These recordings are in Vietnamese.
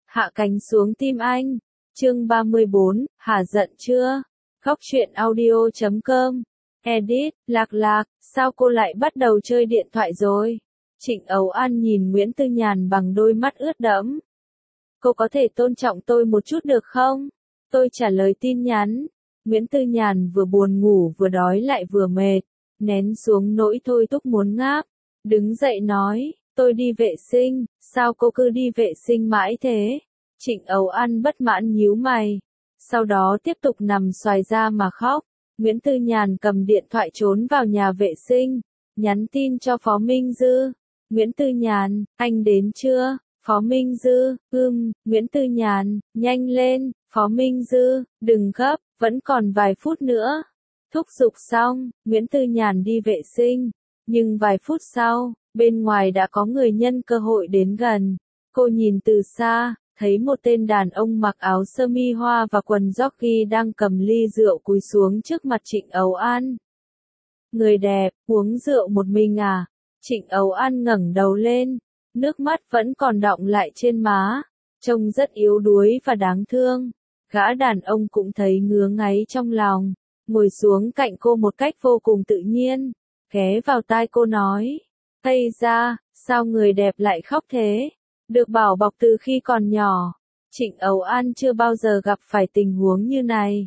Hạ cánh xuống tim anh. Chương 34, hả giận chưa? Góc truyện audio.com. Edit, Lạc, sao cô lại bắt đầu chơi điện thoại rồi? Trịnh Ấu An nhìn Nguyễn Tư Nhàn bằng đôi mắt ướt đẫm. Cô có thể tôn trọng tôi một chút được không? Tôi trả lời tin nhắn. Nguyễn Tư Nhàn vừa buồn ngủ vừa đói lại vừa mệt, nén xuống nỗi thôi thúc muốn ngáp. Đứng dậy nói, tôi đi vệ sinh, sao cô cứ đi vệ sinh mãi thế? Trịnh Ấu An bất mãn nhíu mày, sau đó tiếp tục nằm xoài ra mà khóc. Nguyễn Tư Nhàn cầm điện thoại trốn vào nhà vệ sinh, nhắn tin cho Phó Minh Dư. Nguyễn Tư Nhàn, anh đến chưa? Phó Minh Dư, Nguyễn Tư Nhàn, nhanh lên. Phó Minh Dư, đừng gấp, vẫn còn vài phút nữa. Thúc giục xong, Nguyễn Tư Nhàn đi vệ sinh, nhưng vài phút sau, bên ngoài đã có người nhân cơ hội đến gần. Cô nhìn từ xa, thấy một tên đàn ông mặc áo sơ mi hoa và quần jockey đang cầm ly rượu cúi xuống trước mặt Trịnh Ấu An. Người đẹp, uống rượu một mình à? Trịnh Ấu An ngẩng đầu lên, nước mắt vẫn còn đọng lại trên má, trông rất yếu đuối và đáng thương. Gã đàn ông cũng thấy ngứa ngáy trong lòng, ngồi xuống cạnh cô một cách vô cùng tự nhiên, ghé vào tai cô nói, "Ây da, sao người đẹp lại khóc thế?" Được bảo bọc từ khi còn nhỏ, Trịnh Ấu An chưa bao giờ gặp phải tình huống như này.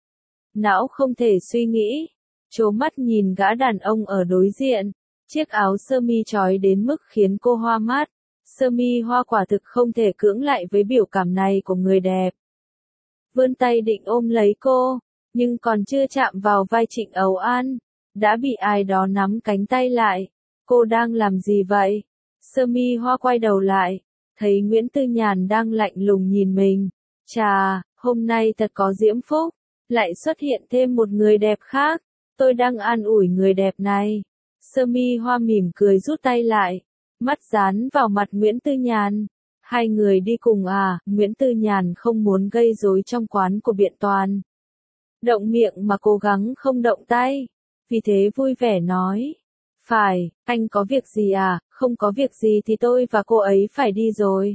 Não không thể suy nghĩ, trố mắt nhìn gã đàn ông ở đối diện, chiếc áo sơ mi trói đến mức khiến cô hoa mắt, sơ mi hoa quả thực không thể cưỡng lại với biểu cảm này của người đẹp. Vươn tay định ôm lấy cô, nhưng còn chưa chạm vào vai Trịnh Ấu An, đã bị ai đó nắm cánh tay lại. Cô đang làm gì vậy? Sơ mi hoa quay đầu lại, thấy Nguyễn Tư Nhàn đang lạnh lùng nhìn mình. Chà, hôm nay thật có diễm phúc, lại xuất hiện thêm một người đẹp khác. Tôi đang an ủi người đẹp này. Sơ mi hoa mỉm cười rút tay lại, mắt dán vào mặt Nguyễn Tư Nhàn. Hai người đi cùng à? Nguyễn Tư Nhàn không muốn gây rối trong quán của Biện Toàn. Động miệng mà cố gắng không động tay, vì thế vui vẻ nói. Phải, anh có việc gì à? Không có việc gì thì tôi và cô ấy phải đi rồi.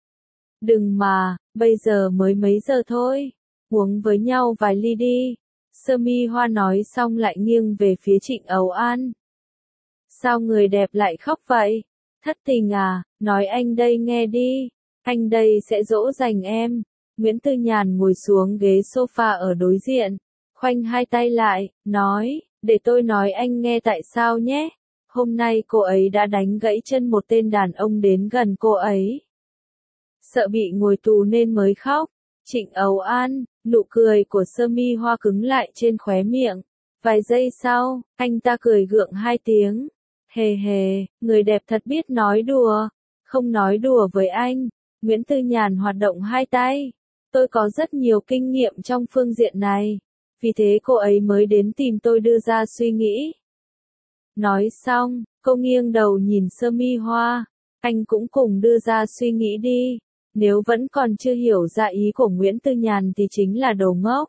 Đừng mà, bây giờ mới mấy giờ thôi, uống với nhau vài ly đi. Sơ mi hoa nói xong lại nghiêng về phía Trịnh Ấu An. Sao người đẹp lại khóc vậy? Thất tình à? Nói anh đây nghe đi, anh đây sẽ dỗ dành em. Nguyễn Tư Nhàn ngồi xuống ghế sofa ở đối diện, khoanh hai tay lại, nói, để tôi nói anh nghe tại sao nhé. Hôm nay cô ấy đã đánh gãy chân một tên đàn ông đến gần cô ấy. Sợ bị ngồi tù nên mới khóc. Trịnh Ấu An, nụ cười của sơ mi hoa cứng lại trên khóe miệng. Vài giây sau, anh ta cười gượng hai tiếng. Hề hề, người đẹp thật biết nói đùa. Không nói đùa với anh. Nguyễn Tư Nhàn hoạt động hai tay. Tôi có rất nhiều kinh nghiệm trong phương diện này. Vì thế cô ấy mới đến tìm tôi đưa ra suy nghĩ. Nói xong, cô nghiêng đầu nhìn sơ mi hoa. Anh cũng cùng đưa ra suy nghĩ đi. Nếu vẫn còn chưa hiểu ra ý của Nguyễn Tư Nhàn thì chính là đồ ngốc.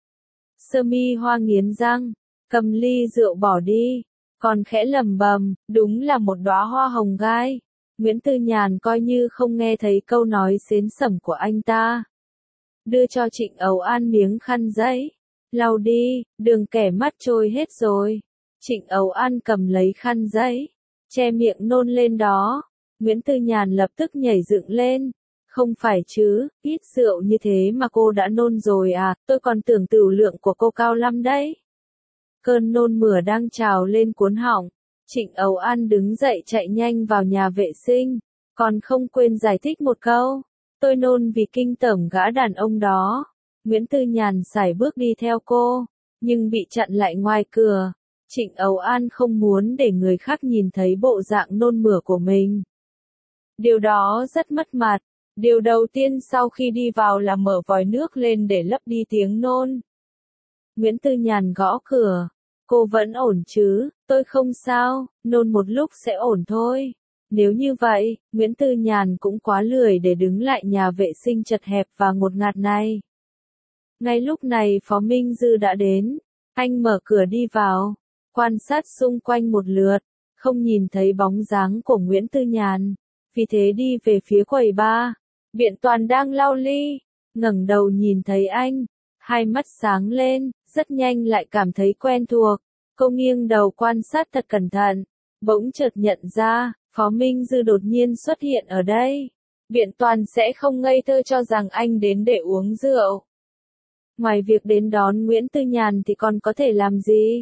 Sơ mi hoa nghiến răng, cầm ly rượu bỏ đi, còn khẽ lẩm bẩm, đúng là một đóa hoa hồng gai. Nguyễn Tư Nhàn coi như không nghe thấy câu nói xến xẩm của anh ta. Đưa cho Trịnh Ấu An miếng khăn giấy. Lau đi, đừng kẻ mắt trôi hết rồi. Trịnh Ấu An cầm lấy khăn giấy, che miệng nôn lên đó. Nguyễn Tư Nhàn lập tức nhảy dựng lên. Không phải chứ, ít rượu như thế mà cô đã nôn rồi à, tôi còn tưởng tửu lượng của cô cao lắm đấy. Cơn nôn mửa đang trào lên cuốn họng. Trịnh Ấu An đứng dậy chạy nhanh vào nhà vệ sinh, còn không quên giải thích một câu. Tôi nôn vì kinh tởm gã đàn ông đó. Nguyễn Tư Nhàn sải bước đi theo cô, nhưng bị chặn lại ngoài cửa. Trịnh Ấu An không muốn để người khác nhìn thấy bộ dạng nôn mửa của mình. Điều đó rất mất mặt. Điều đầu tiên sau khi đi vào là mở vòi nước lên để lấp đi tiếng nôn. Nguyễn Tư Nhàn gõ cửa. Cô vẫn ổn chứ? Tôi không sao, nôn một lúc sẽ ổn thôi. Nếu như vậy, Nguyễn Tư Nhàn cũng quá lười để đứng lại nhà vệ sinh chật hẹp và ngột ngạt này. Ngay lúc này Phó Minh Dư đã đến. Anh mở cửa đi vào, quan sát xung quanh một lượt, không nhìn thấy bóng dáng của Nguyễn Tư Nhàn. Vì thế đi về phía quầy bar. Biện Toàn đang lau ly, ngẩng đầu nhìn thấy anh, hai mắt sáng lên, rất nhanh lại cảm thấy quen thuộc. Cô nghiêng đầu quan sát thật cẩn thận, bỗng chợt nhận ra, Phó Minh Dư đột nhiên xuất hiện ở đây. Biện Toàn sẽ không ngây thơ cho rằng anh đến để uống rượu. Ngoài việc đến đón Nguyễn Tư Nhàn thì còn có thể làm gì?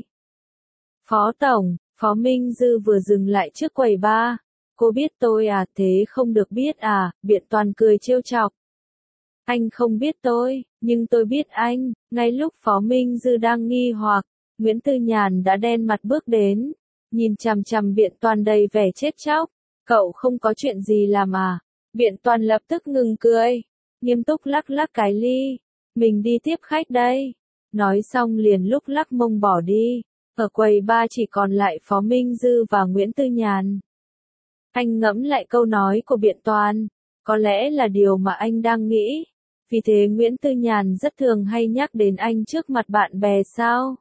Phó Tổng, Phó Minh Dư vừa dừng lại trước quầy bar. Cô biết tôi à, thế không được biết à, Biện Toàn cười trêu chọc. Anh không biết tôi, nhưng tôi biết anh. Ngay lúc Phó Minh Dư đang nghi hoặc, Nguyễn Tư Nhàn đã đen mặt bước đến, nhìn chằm chằm Biện Toàn đầy vẻ chết chóc. Cậu không có chuyện gì làm à? Biện Toàn lập tức ngừng cười, nghiêm túc lắc lắc cái ly. Mình đi tiếp khách đây. Nói xong liền lúc lắc mông bỏ đi. Ở quầy bar chỉ còn lại Phó Minh Dư và Nguyễn Tư Nhàn. Anh ngẫm lại câu nói của Biện Toàn, có lẽ là điều mà anh đang nghĩ. Vì thế Nguyễn Tư Nhàn rất thường hay nhắc đến anh trước mặt bạn bè sao?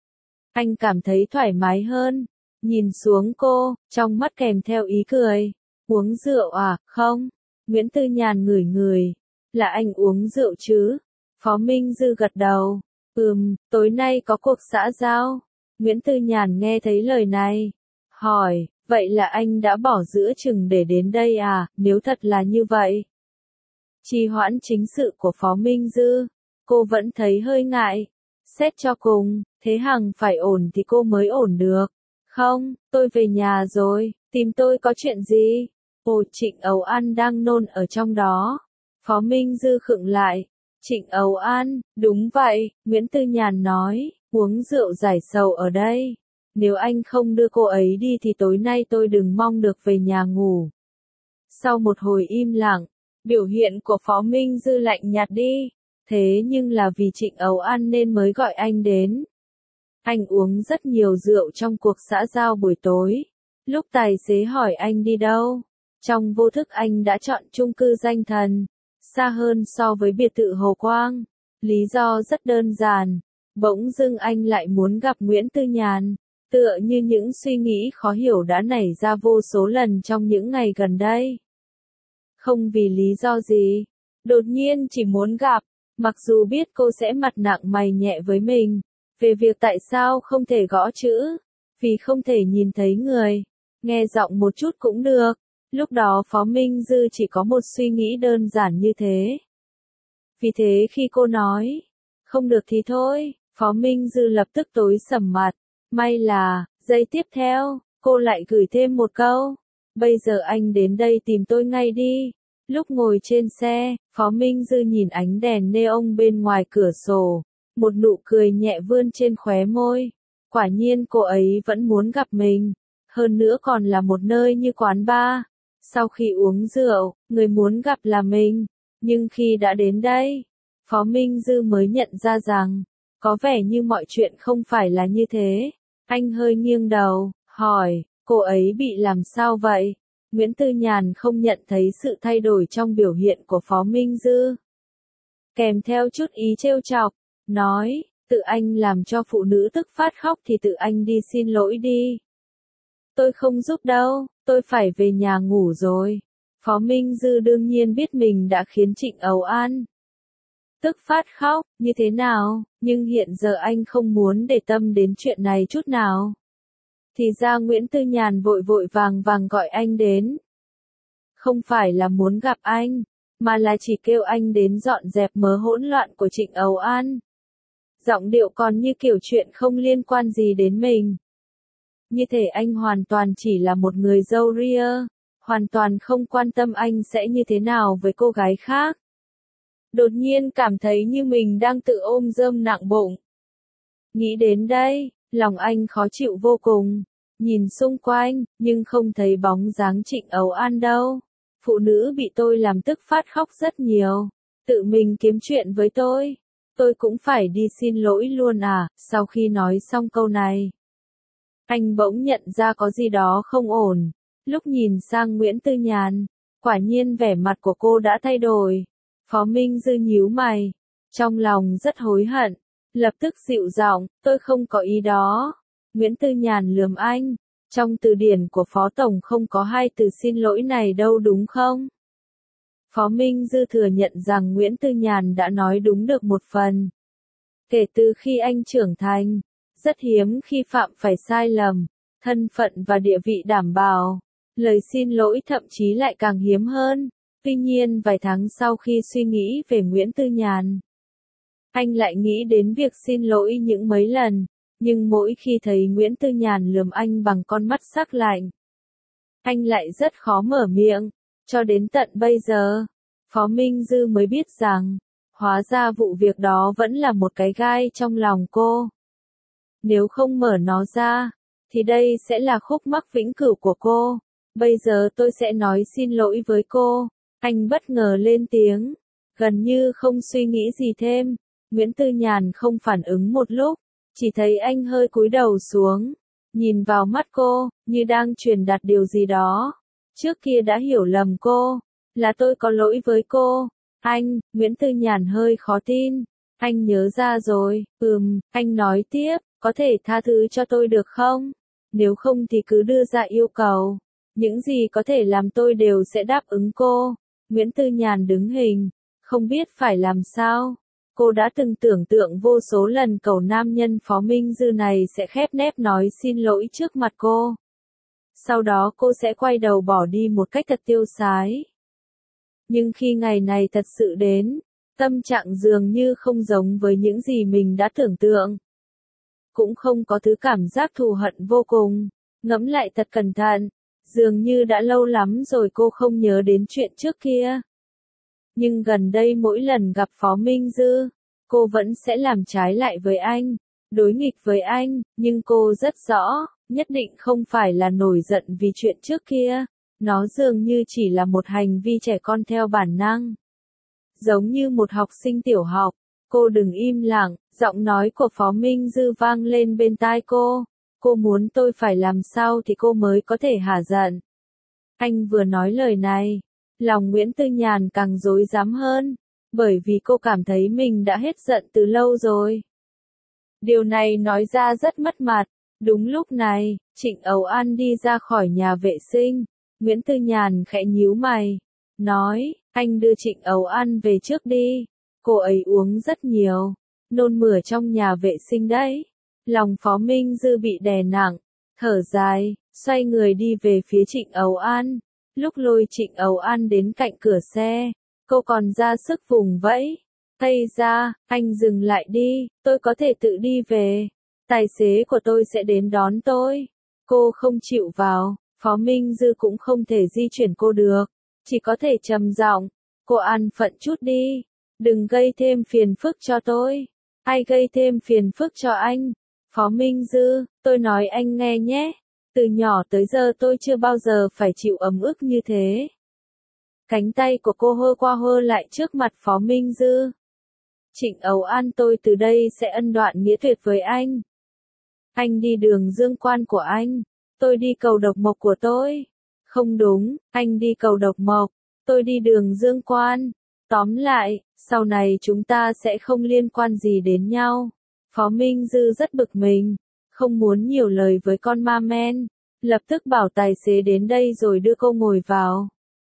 Anh cảm thấy thoải mái hơn, nhìn xuống cô, trong mắt kèm theo ý cười. Uống rượu à, không? Nguyễn Tư Nhàn ngửi ngửi, là anh uống rượu chứ? Phó Minh Dư gật đầu, tối nay có cuộc xã giao. Nguyễn Tư Nhàn nghe thấy lời này, hỏi, vậy là anh đã bỏ giữa chừng để đến đây à, nếu thật là như vậy? Trì hoãn chính sự của Phó Minh Dư, cô vẫn thấy hơi ngại. Xét cho cùng, thế Hằng phải ổn thì cô mới ổn được. Không, tôi về nhà rồi, tìm tôi có chuyện gì? Ồ, Trịnh Âu An đang nôn ở trong đó. Phó Minh Dư khựng lại. Trịnh Âu An, đúng vậy, Nguyễn Tư Nhàn nói, uống rượu giải sầu ở đây. Nếu anh không đưa cô ấy đi thì tối nay tôi đừng mong được về nhà ngủ. Sau một hồi im lặng, biểu hiện của Phó Minh Dư lạnh nhạt đi. Thế nhưng là vì Trịnh Âu An nên mới gọi anh đến. Anh uống rất nhiều rượu trong cuộc xã giao buổi tối. Lúc tài xế hỏi anh đi đâu, trong vô thức anh đã chọn chung cư Danh Thần, xa hơn so với biệt thự Hồ Quang. Lý do rất đơn giản, bỗng dưng anh lại muốn gặp Nguyễn Tư Nhàn, tựa như những suy nghĩ khó hiểu đã nảy ra vô số lần trong những ngày gần đây. Không vì lý do gì, đột nhiên chỉ muốn gặp, mặc dù biết cô sẽ mặt nặng mày nhẹ với mình, về việc tại sao không thể gõ chữ, vì không thể nhìn thấy người, nghe giọng một chút cũng được. Lúc đó Phó Minh Dư chỉ có một suy nghĩ đơn giản như thế. Vì thế khi cô nói, không được thì thôi, Phó Minh Dư lập tức tối sầm mặt. May là, giây tiếp theo, cô lại gửi thêm một câu. Bây giờ anh đến đây tìm tôi ngay đi. Lúc ngồi trên xe, Phó Minh Dư nhìn ánh đèn neon bên ngoài cửa sổ. Một nụ cười nhẹ vươn trên khóe môi. Quả nhiên cô ấy vẫn muốn gặp mình. Hơn nữa còn là một nơi như quán bar. Sau khi uống rượu, người muốn gặp là mình. Nhưng khi đã đến đây, Phó Minh Dư mới nhận ra rằng, có vẻ như mọi chuyện không phải là như thế. Anh hơi nghiêng đầu, hỏi, cô ấy bị làm sao vậy? Nguyễn Tư Nhàn không nhận thấy sự thay đổi trong biểu hiện của Phó Minh Dư. Kèm theo chút ý trêu chọc, nói, tự anh làm cho phụ nữ tức phát khóc thì tự anh đi xin lỗi đi. Tôi không giúp đâu, tôi phải về nhà ngủ rồi. Phó Minh Dư đương nhiên biết mình đã khiến Trịnh Âu An tức phát khóc, như thế nào, nhưng hiện giờ anh không muốn để tâm đến chuyện này chút nào. Thì ra Nguyễn Tư Nhàn vội vội vàng vàng gọi anh đến. Không phải là muốn gặp anh, mà là chỉ kêu anh đến dọn dẹp mớ hỗn loạn của Trịnh Âu An. Giọng điệu còn như kiểu chuyện không liên quan gì đến mình. Như thể anh hoàn toàn chỉ là một người dâu ria, hoàn toàn không quan tâm anh sẽ như thế nào với cô gái khác. Đột nhiên cảm thấy như mình đang tự ôm rơm nặng bụng. Nghĩ đến đây, lòng anh khó chịu vô cùng. Nhìn xung quanh, nhưng không thấy bóng dáng Trịnh Âu An đâu. Phụ nữ bị tôi làm tức phát khóc rất nhiều. Tự mình kiếm chuyện với tôi. Tôi cũng phải đi xin lỗi luôn à, sau khi nói xong câu này. Anh bỗng nhận ra có gì đó không ổn. Lúc nhìn sang Nguyễn Tư Nhàn, quả nhiên vẻ mặt của cô đã thay đổi. Phó Minh Dư nhíu mày, trong lòng rất hối hận, lập tức dịu giọng, tôi không có ý đó. Nguyễn Tư Nhàn lườm anh, trong từ điển của Phó Tổng không có hai từ xin lỗi này đâu đúng không? Phó Minh Dư thừa nhận rằng Nguyễn Tư Nhàn đã nói đúng được một phần. Kể từ khi anh trưởng thành, rất hiếm khi phạm phải sai lầm, thân phận và địa vị đảm bảo. Lời xin lỗi thậm chí lại càng hiếm hơn. Tuy nhiên vài tháng sau khi suy nghĩ về Nguyễn Tư Nhàn, anh lại nghĩ đến việc xin lỗi những mấy lần, nhưng mỗi khi thấy Nguyễn Tư Nhàn lườm anh bằng con mắt sắc lạnh, anh lại rất khó mở miệng. Cho đến tận bây giờ, Phó Minh Dư mới biết rằng, hóa ra vụ việc đó vẫn là một cái gai trong lòng cô. Nếu không mở nó ra, thì đây sẽ là khúc mắc vĩnh cửu của cô. Bây giờ tôi sẽ nói xin lỗi với cô. Anh bất ngờ lên tiếng, gần như không suy nghĩ gì thêm. Nguyễn Tư Nhàn không phản ứng một lúc, chỉ thấy anh hơi cúi đầu xuống, nhìn vào mắt cô, như đang truyền đạt điều gì đó. Trước kia đã hiểu lầm cô, là tôi có lỗi với cô. Anh, Nguyễn Tư Nhàn hơi khó tin. Anh nhớ ra rồi, anh nói tiếp, có thể tha thứ cho tôi được không? Nếu không thì cứ đưa ra yêu cầu. Những gì có thể làm tôi đều sẽ đáp ứng cô. Nguyễn Tư Nhàn đứng hình, không biết phải làm sao. Cô đã từng tưởng tượng vô số lần cậu nam nhân Phó Minh Dư này sẽ khép nép nói xin lỗi trước mặt cô. Sau đó cô sẽ quay đầu bỏ đi một cách thật tiêu sái. Nhưng khi ngày này thật sự đến, tâm trạng dường như không giống với những gì mình đã tưởng tượng. Cũng không có thứ cảm giác thù hận vô cùng. Ngẫm lại thật cẩn thận, dường như đã lâu lắm rồi cô không nhớ đến chuyện trước kia. Nhưng gần đây mỗi lần gặp Phó Minh Dư, cô vẫn sẽ làm trái lại với anh, đối nghịch với anh, nhưng cô rất rõ, nhất định không phải là nổi giận vì chuyện trước kia. Nó dường như chỉ là một hành vi trẻ con theo bản năng. Giống như một học sinh tiểu học, cô đừng im lặng, giọng nói của Phó Minh Dư vang lên bên tai cô. Cô muốn tôi phải làm sao thì cô mới có thể hả giận. Anh vừa nói lời này, lòng Nguyễn Tư Nhàn càng rối rắm hơn, bởi vì cô cảm thấy mình đã hết giận từ lâu rồi. Điều này nói ra rất mất mặt. Đúng lúc này, Trịnh Ấu An đi ra khỏi nhà vệ sinh. Nguyễn Tư Nhàn khẽ nhíu mày, nói, anh đưa Trịnh Ấu An về trước đi. Cô ấy uống rất nhiều, nôn mửa trong nhà vệ sinh đấy. Lòng Phó Minh Dư bị đè nặng, thở dài, xoay người đi về phía Trịnh Ấu An. Lúc lôi Trịnh Ấu An đến cạnh cửa xe, cô còn ra sức vùng vẫy. Ây da, anh dừng lại đi, tôi có thể tự đi về. Tài xế của tôi sẽ đến đón tôi. Cô không chịu vào, Phó Minh Dư cũng không thể di chuyển cô được. Chỉ có thể trầm giọng, cô an phận chút đi. Đừng gây thêm phiền phức cho tôi. Ai gây thêm phiền phức cho anh? Phó Minh Dư, tôi nói anh nghe nhé. Từ nhỏ tới giờ tôi chưa bao giờ phải chịu ấm ức như thế. Cánh tay của cô hơ qua hơ lại trước mặt Phó Minh Dư. Trịnh Ấu An, tôi từ đây sẽ ân đoạn nghĩa tuyệt với anh. Anh đi đường Dương Quan của anh, tôi đi cầu Độc Mộc của tôi. Không đúng, anh đi cầu Độc Mộc, tôi đi đường Dương Quan. Tóm lại, sau này chúng ta sẽ không liên quan gì đến nhau. Phó Minh Dư rất bực mình, không muốn nhiều lời với con ma men, lập tức bảo tài xế đến đây rồi đưa cô ngồi vào.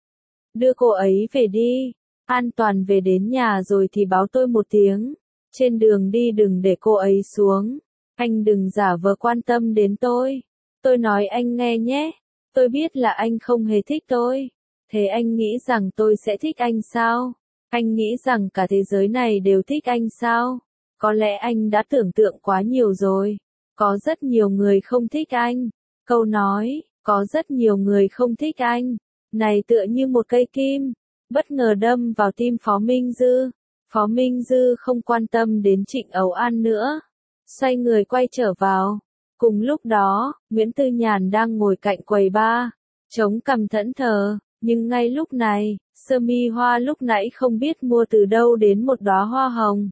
Đưa cô ấy về đi, an toàn về đến nhà rồi thì báo tôi một tiếng. Trên đường đi đừng để cô ấy xuống. Anh đừng giả vờ quan tâm đến tôi. Tôi nói anh nghe nhé. Tôi biết là anh không hề thích tôi. Thế anh nghĩ rằng tôi sẽ thích anh sao? Anh nghĩ rằng cả thế giới này đều thích anh sao? Có lẽ anh đã tưởng tượng quá nhiều rồi. Có rất nhiều người không thích anh. Câu nói, có rất nhiều người không thích anh. Này tựa như một cây kim, bất ngờ đâm vào tim Phó Minh Dư. Phó Minh Dư không quan tâm đến Trịnh Ấu An nữa. Xoay người quay trở vào. Cùng lúc đó, Nguyễn Tư Nhàn đang ngồi cạnh quầy bar, chống cằm thẫn thờ, nhưng ngay lúc này, sơ mi hoa lúc nãy không biết mua từ đâu đến một đóa hoa hồng.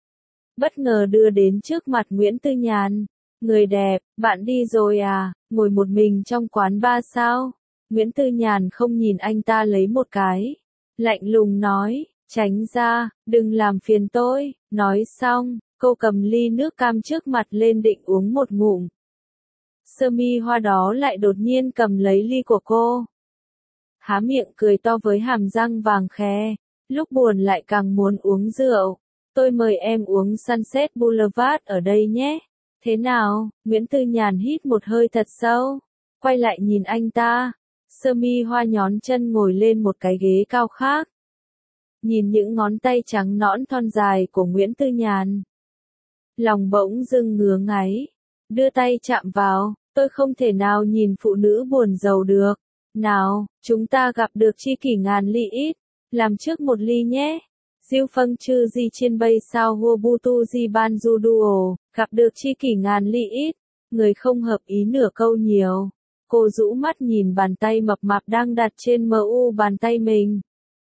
Bất ngờ đưa đến trước mặt Nguyễn Tư Nhàn. Người đẹp, bạn đi rồi à, ngồi một mình trong quán bar sao? Nguyễn Tư Nhàn không nhìn anh ta lấy một cái. Lạnh lùng nói, tránh ra, đừng làm phiền tôi. Nói xong, cô cầm ly nước cam trước mặt lên định uống một ngụm. Sơ mi hoa đó lại đột nhiên cầm lấy ly của cô. há miệng cười to với hàm răng vàng khè, lúc buồn lại càng muốn uống rượu. Tôi mời em uống Sunset Boulevard ở đây nhé. Thế nào? Nguyễn Tư Nhàn hít một hơi thật sâu, quay lại nhìn anh ta. Sơ Mi Hoa nhón chân ngồi lên một cái ghế cao khác. Nhìn những ngón tay trắng nõn thon dài của Nguyễn Tư Nhàn. Lòng bỗng dưng ngứa ngáy. Đưa tay chạm vào, tôi không thể nào nhìn phụ nữ buồn giàu được. Nào, chúng ta gặp được tri kỷ ngàn ly ít. Làm trước một ly nhé. Diêu Phâng Chư Di Chiên Bay Sao Hua Bu Tu Di Ban Du Duo, gặp được tri kỷ ngàn ly ít. Người không hợp ý nửa câu nhiều. Cô rũ mắt nhìn bàn tay mập mạp đang đặt trên mu bàn tay mình.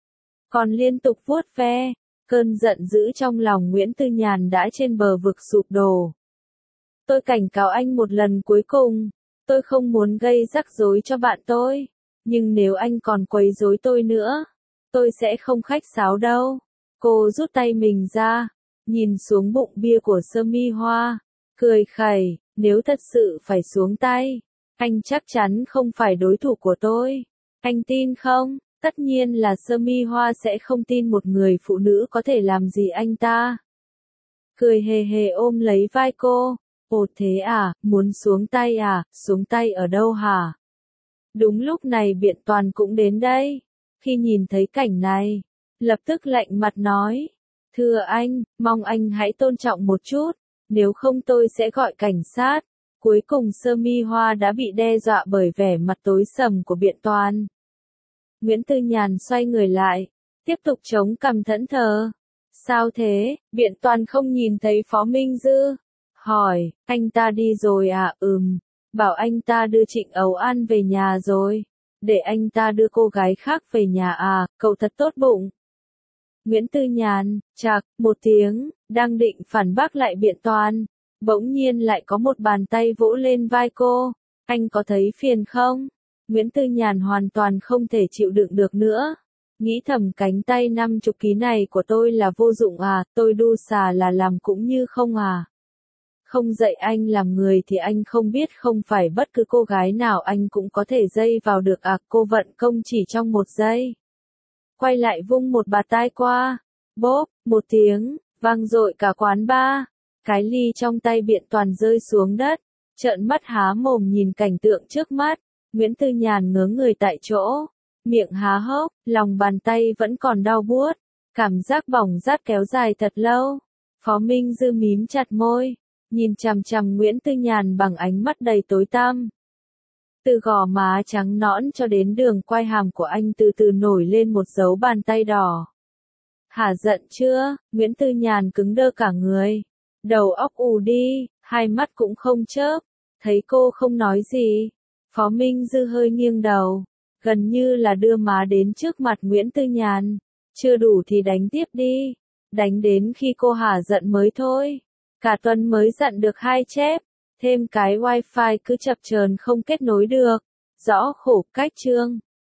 Còn liên tục vuốt ve, cơn giận dữ trong lòng Nguyễn Tư Nhàn đã trên bờ vực sụp đổ. Tôi cảnh cáo anh một lần cuối cùng, tôi không muốn gây rắc rối cho bạn tôi, nhưng nếu anh còn quấy rối tôi nữa, tôi sẽ không khách sáo đâu. Cô rút tay mình ra, nhìn xuống bụng bia của Sơ Mi Hoa, cười khẩy, nếu thật sự phải xuống tay, anh chắc chắn không phải đối thủ của tôi. Anh tin không? Tất nhiên là Sơ Mi Hoa sẽ không tin một người phụ nữ có thể làm gì anh ta. Cười hề hề ôm lấy vai cô. Ồ thế à, muốn xuống tay à, xuống tay ở đâu hả? Đúng lúc này Biện Toàn cũng đến đây. Khi nhìn thấy cảnh này, lập tức lạnh mặt nói. Thưa anh, mong anh hãy tôn trọng một chút, nếu không tôi sẽ gọi cảnh sát. Cuối cùng Sơ Mi Hoa đã bị đe dọa bởi vẻ mặt tối sầm của Biện Toàn. Nguyễn Tư Nhàn xoay người lại, tiếp tục chống cằm thẫn thờ. Sao thế? Biện Toàn không nhìn thấy Phó Minh Dư. Hỏi, anh ta đi rồi à? Bảo anh ta đưa Trịnh Ấu An về nhà rồi. Để anh ta đưa cô gái khác về nhà à? Cậu thật tốt bụng. Nguyễn Tư Nhàn, chạc, một tiếng, đang định phản bác lại Biện Toàn. Bỗng nhiên lại có một bàn tay vỗ lên vai cô. Anh có thấy phiền không? Nguyễn Tư Nhàn hoàn toàn không thể chịu đựng được nữa. Nghĩ thầm cánh tay 50 ký này của tôi là vô dụng à, tôi đu xà là làm cũng như không à. Không dạy anh làm người thì anh không biết không phải bất cứ cô gái nào anh cũng có thể dây vào được à, cô vận công chỉ trong một giây. Quay lại vung một bạt tai qua, bốp, một tiếng, vang dội cả quán bar. Cái ly trong tay Biện Toàn rơi xuống đất, trợn mắt há mồm nhìn cảnh tượng trước mắt. Nguyễn Tư Nhàn ngớ người tại chỗ, miệng há hốc, lòng bàn tay vẫn còn đau buốt, cảm giác bỏng rát kéo dài thật lâu. Phó Minh Dư mím chặt môi, nhìn chằm chằm Nguyễn Tư Nhàn bằng ánh mắt đầy tối tăm. Từ gò má trắng nõn cho đến đường quai hàm của anh từ từ nổi lên một dấu bàn tay đỏ. Hả giận chưa? Nguyễn Tư Nhàn cứng đơ cả người, đầu óc ù đi, hai mắt cũng không chớp. Thấy cô không nói gì, Phó Minh Dư hơi nghiêng đầu, gần như là đưa má đến trước mặt Nguyễn Tư Nhàn. Chưa đủ thì đánh tiếp đi, đánh đến khi cô hả giận mới thôi. Cả tuần mới dặn được 2 chép, thêm cái wifi cứ chập chờn không kết nối được. Rõ khổ cách chương.